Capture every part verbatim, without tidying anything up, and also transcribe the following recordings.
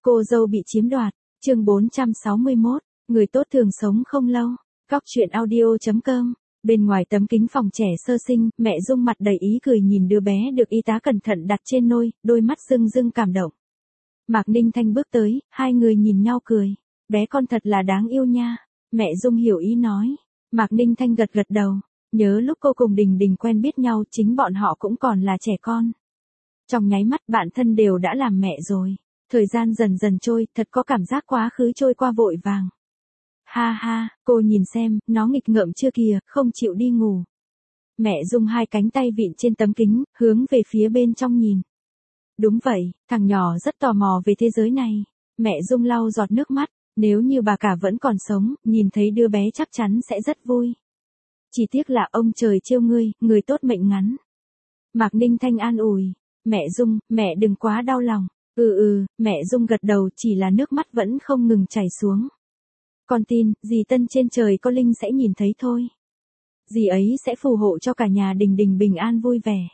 Cô dâu bị chiếm đoạt, chương bốn trăm sáu mươi mốt, người tốt thường sống không lâu. Góc truyện audio chấm com. Bên ngoài tấm kính phòng trẻ sơ sinh, mẹ Dung mặt đầy ý cười nhìn đứa bé được y tá cẩn thận đặt trên nôi, đôi mắt rưng rưng cảm động. Mạc Ninh Thanh bước tới, hai người nhìn nhau cười. Bé con thật là đáng yêu nha. Mẹ Dung hiểu ý nói. Mạc Ninh Thanh gật gật đầu. Nhớ lúc cô cùng Đình Đình quen biết nhau, chính bọn họ cũng còn là trẻ con. Trong nháy mắt bạn thân đều đã làm mẹ rồi. Thời gian dần dần trôi, thật có cảm giác quá khứ trôi qua vội vàng. Ha ha, cô nhìn xem, nó nghịch ngợm chưa kìa, không chịu đi ngủ. Mẹ Dung hai cánh tay vịn trên tấm kính, hướng về phía bên trong nhìn. Đúng vậy, thằng nhỏ rất tò mò về thế giới này. Mẹ Dung lau giọt nước mắt, nếu như bà cả vẫn còn sống, nhìn thấy đứa bé chắc chắn sẽ rất vui. Chỉ tiếc là ông trời trêu ngươi, người tốt mệnh ngắn. Mạc Ninh Thanh an ủi, mẹ Dung, mẹ đừng quá đau lòng. Ừ ừ, mẹ Dung gật đầu, chỉ là nước mắt vẫn không ngừng chảy xuống. Con tin, dì Tân trên trời có linh sẽ nhìn thấy thôi. Dì ấy sẽ phù hộ cho cả nhà Đình Đình bình an vui vẻ.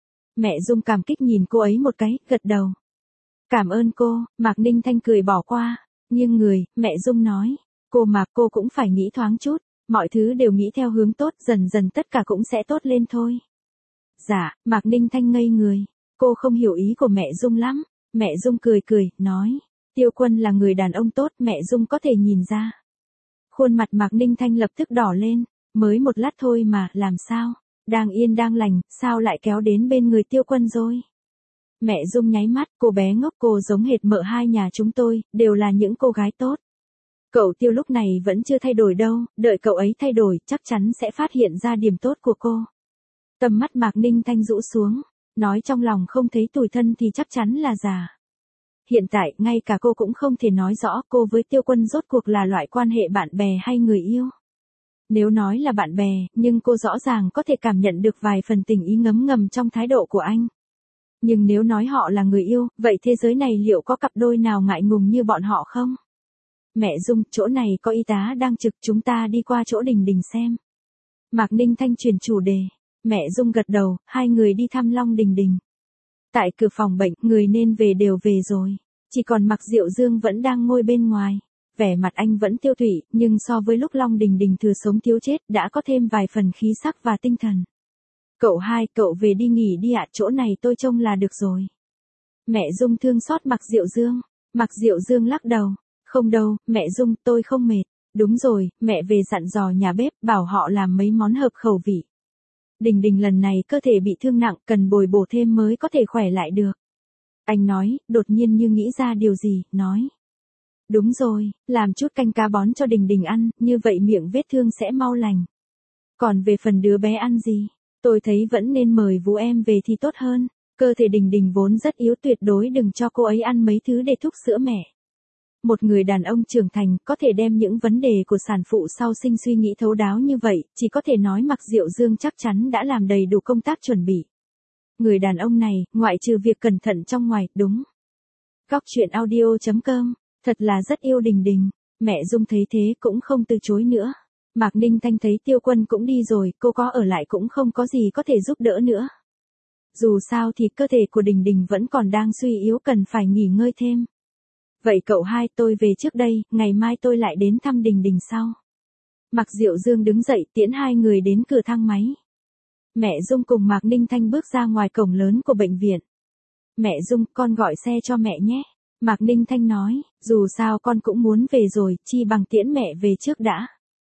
Mẹ Dung cảm kích nhìn cô ấy một cái, gật đầu. Cảm ơn cô, Mạc Ninh Thanh cười bỏ qua, nghiêng người, mẹ Dung nói, cô Mạc cô cũng phải nghĩ thoáng chút, mọi thứ đều nghĩ theo hướng tốt, dần dần tất cả cũng sẽ tốt lên thôi. Dạ, Mạc Ninh Thanh ngây người, cô không hiểu ý của mẹ Dung lắm. Mẹ Dung cười cười, nói, Tiêu Quân là người đàn ông tốt, mẹ Dung có thể nhìn ra. Khuôn mặt Mạc Ninh Thanh lập tức đỏ lên, mới một lát thôi mà, làm sao? Đang yên đang lành, sao lại kéo đến bên người Tiêu Quân rồi? Mẹ Dung nháy mắt, cô bé ngốc, cô giống hệt mợ hai nhà chúng tôi, đều là những cô gái tốt. Cậu Tiêu lúc này vẫn chưa thay đổi đâu, đợi cậu ấy thay đổi, chắc chắn sẽ phát hiện ra điểm tốt của cô. Tầm mắt Mạc Ninh Thanh rũ xuống. Nói trong lòng không thấy tủi thân thì chắc chắn là giả. Hiện tại, ngay cả cô cũng không thể nói rõ cô với Tiêu Quân rốt cuộc là loại quan hệ bạn bè hay người yêu. Nếu nói là bạn bè, nhưng cô rõ ràng có thể cảm nhận được vài phần tình ý ngấm ngầm trong thái độ của anh. Nhưng nếu nói họ là người yêu, vậy thế giới này liệu có cặp đôi nào ngại ngùng như bọn họ không? Mẹ Dung, chỗ này có y tá đang trực, chúng ta đi qua chỗ Đình Đình xem. Mạc Ninh Thanh chuyển chủ đề. Mẹ Dung gật đầu, hai người đi thăm Long Đình Đình. Tại cửa phòng bệnh, người nên về đều về rồi. Chỉ còn Mạc Diệu Dương vẫn đang ngồi bên ngoài. Vẻ mặt anh vẫn tiêu tụy, nhưng so với lúc Long Đình Đình thừa sống thiếu chết đã có thêm vài phần khí sắc và tinh thần. Cậu hai, cậu về đi nghỉ đi ạ, chỗ này tôi trông là được rồi. Mẹ Dung thương xót Mạc Diệu Dương. Mạc Diệu Dương lắc đầu. Không đâu, mẹ Dung, tôi không mệt. Đúng rồi, mẹ về dặn dò nhà bếp, bảo họ làm mấy món hợp khẩu vị. Đình Đình lần này cơ thể bị thương nặng, cần bồi bổ thêm mới có thể khỏe lại được. Anh nói, đột nhiên như nghĩ ra điều gì, nói. Đúng rồi, làm chút canh cá bón cho Đình Đình ăn, như vậy miệng vết thương sẽ mau lành. Còn về phần đứa bé ăn gì, tôi thấy vẫn nên mời Vũ em về thì tốt hơn. Cơ thể Đình Đình vốn rất yếu, tuyệt đối đừng cho cô ấy ăn mấy thứ để thúc sữa mẹ. Một người đàn ông trưởng thành có thể đem những vấn đề của sản phụ sau sinh suy nghĩ thấu đáo như vậy, chỉ có thể nói Mạc Diệu Dương chắc chắn đã làm đầy đủ công tác chuẩn bị. Người đàn ông này, ngoại trừ việc cẩn thận trong ngoài, đúng. Góc truyện audio chấm com, thật là rất yêu Đình Đình. Mẹ Dung thấy thế cũng không từ chối nữa. Mạc Ninh Thanh thấy Tiêu Quân cũng đi rồi, cô có ở lại cũng không có gì có thể giúp đỡ nữa. Dù sao thì cơ thể của Đình Đình vẫn còn đang suy yếu, cần phải nghỉ ngơi thêm. Vậy cậu hai, tôi về trước đây, ngày mai tôi lại đến thăm Đình Đình sau. Mạc Diệu Dương đứng dậy tiễn hai người đến cửa thang máy. Mẹ Dung cùng Mạc Ninh Thanh bước ra ngoài cổng lớn của bệnh viện. Mẹ Dung, con gọi xe cho mẹ nhé. Mạc Ninh Thanh nói, dù sao con cũng muốn về rồi, chi bằng tiễn mẹ về trước đã.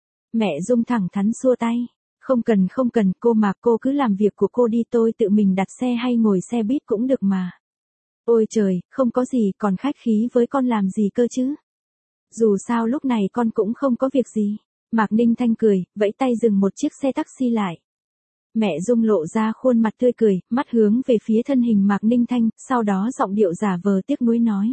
Mẹ Dung thẳng thắn xua tay. Không cần không cần, cô Mạc cô cứ làm việc của cô đi, tôi tự mình đặt xe hay ngồi xe buýt cũng được mà. Ôi trời, không có gì, còn khách khí với con làm gì cơ chứ? Dù sao lúc này con cũng không có việc gì. Mạc Ninh Thanh cười, vẫy tay dừng một chiếc xe taxi lại. Mẹ Dung lộ ra khuôn mặt tươi cười, mắt hướng về phía thân hình Mạc Ninh Thanh, sau đó giọng điệu giả vờ tiếc nuối nói.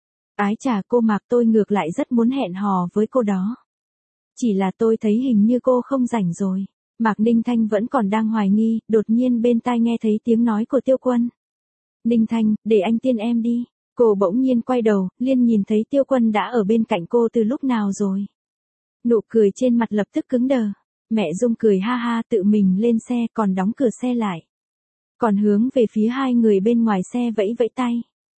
Ái chà cô Mạc, tôi ngược lại rất muốn hẹn hò với cô đó. Chỉ là tôi thấy hình như cô không rảnh rồi. Mạc Ninh Thanh vẫn còn đang hoài nghi, đột nhiên bên tai nghe thấy tiếng nói của Tiêu Quân. Ninh Thanh, để anh tiên em đi. Cô bỗng nhiên quay đầu, liên nhìn thấy Tiêu Quân đã ở bên cạnh cô từ lúc nào rồi. Nụ cười trên mặt lập tức cứng đờ. Mẹ Dung cười ha ha tự mình lên xe còn đóng cửa xe lại. Còn hướng về phía hai người bên ngoài xe vẫy vẫy tay.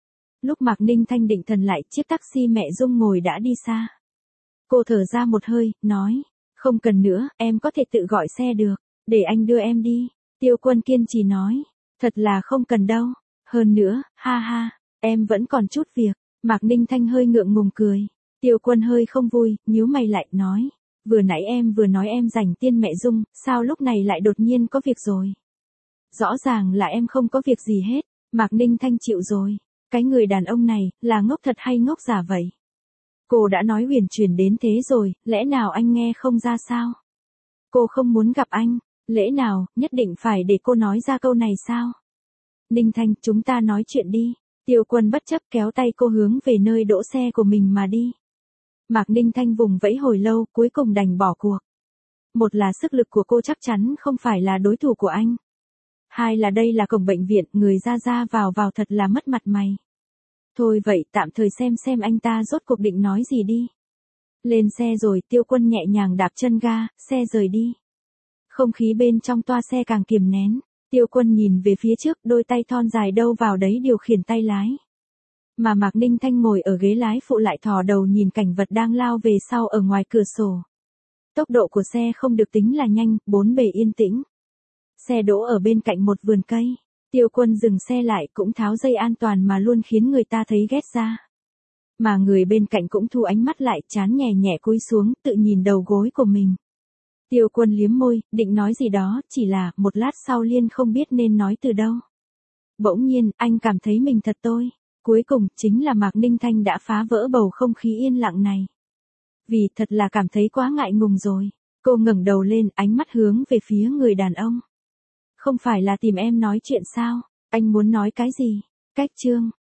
Lúc Mạc Ninh Thanh định thần lại, chiếc taxi mẹ Dung ngồi đã đi xa. Cô thở ra một hơi, nói, không cần nữa, em có thể tự gọi xe được, để anh đưa em đi. Tiêu Quân kiên trì nói, thật là không cần đâu, hơn nữa, ha ha, em vẫn còn chút việc. Mạc Ninh Thanh hơi ngượng ngùng cười. Tiêu Quân hơi không vui, nhíu mày lại, nói, vừa nãy em vừa nói em rảnh tiên mẹ Dung, sao lúc này lại đột nhiên có việc rồi? Rõ ràng là em không có việc gì hết. Mạc Ninh Thanh chịu rồi, cái người đàn ông này, là ngốc thật hay ngốc giả vậy? Cô đã nói huyền chuyển đến thế rồi, lẽ nào anh nghe không ra sao? Cô không muốn gặp anh, lẽ nào, nhất định phải để cô nói ra câu này sao? Ninh Thanh, chúng ta nói chuyện đi. Tiêu Quân bất chấp kéo tay cô hướng về nơi đỗ xe của mình mà đi. Mạc Ninh Thanh vùng vẫy hồi lâu, cuối cùng đành bỏ cuộc. Một là sức lực của cô chắc chắn không phải là đối thủ của anh. Hai là đây là cổng bệnh viện, người ra ra vào vào thật là mất mặt mày. Thôi vậy, tạm thời xem xem anh ta rốt cuộc định nói gì đi. Lên xe rồi, Tiêu Quân nhẹ nhàng đạp chân ga, xe rời đi. Không khí bên trong toa xe càng kiềm nén. Tiêu Quân nhìn về phía trước, đôi tay thon dài đâu vào đấy điều khiển tay lái. Mà Mạc Ninh Thanh ngồi ở ghế lái phụ lại thò đầu nhìn cảnh vật đang lao về sau ở ngoài cửa sổ. Tốc độ của xe không được tính là nhanh, bốn bề yên tĩnh. Xe đỗ ở bên cạnh một vườn cây. Tiêu Quân dừng xe lại cũng tháo dây an toàn mà luôn khiến người ta thấy ghét ra. Mà người bên cạnh cũng thu ánh mắt lại, chán nhẹ nhẹ cúi xuống, tự nhìn đầu gối của mình. Tiêu Quân liếm môi, định nói gì đó, chỉ là, một lát sau Liên không biết nên nói từ đâu. Bỗng nhiên, anh cảm thấy mình thật tôi. Cuối cùng, chính là Mạc Ninh Thanh đã phá vỡ bầu không khí yên lặng này. Vì thật là cảm thấy quá ngại ngùng rồi. Cô ngẩng đầu lên, ánh mắt hướng về phía người đàn ông. Không phải là tìm em nói chuyện sao? Anh muốn nói cái gì? Cách chương.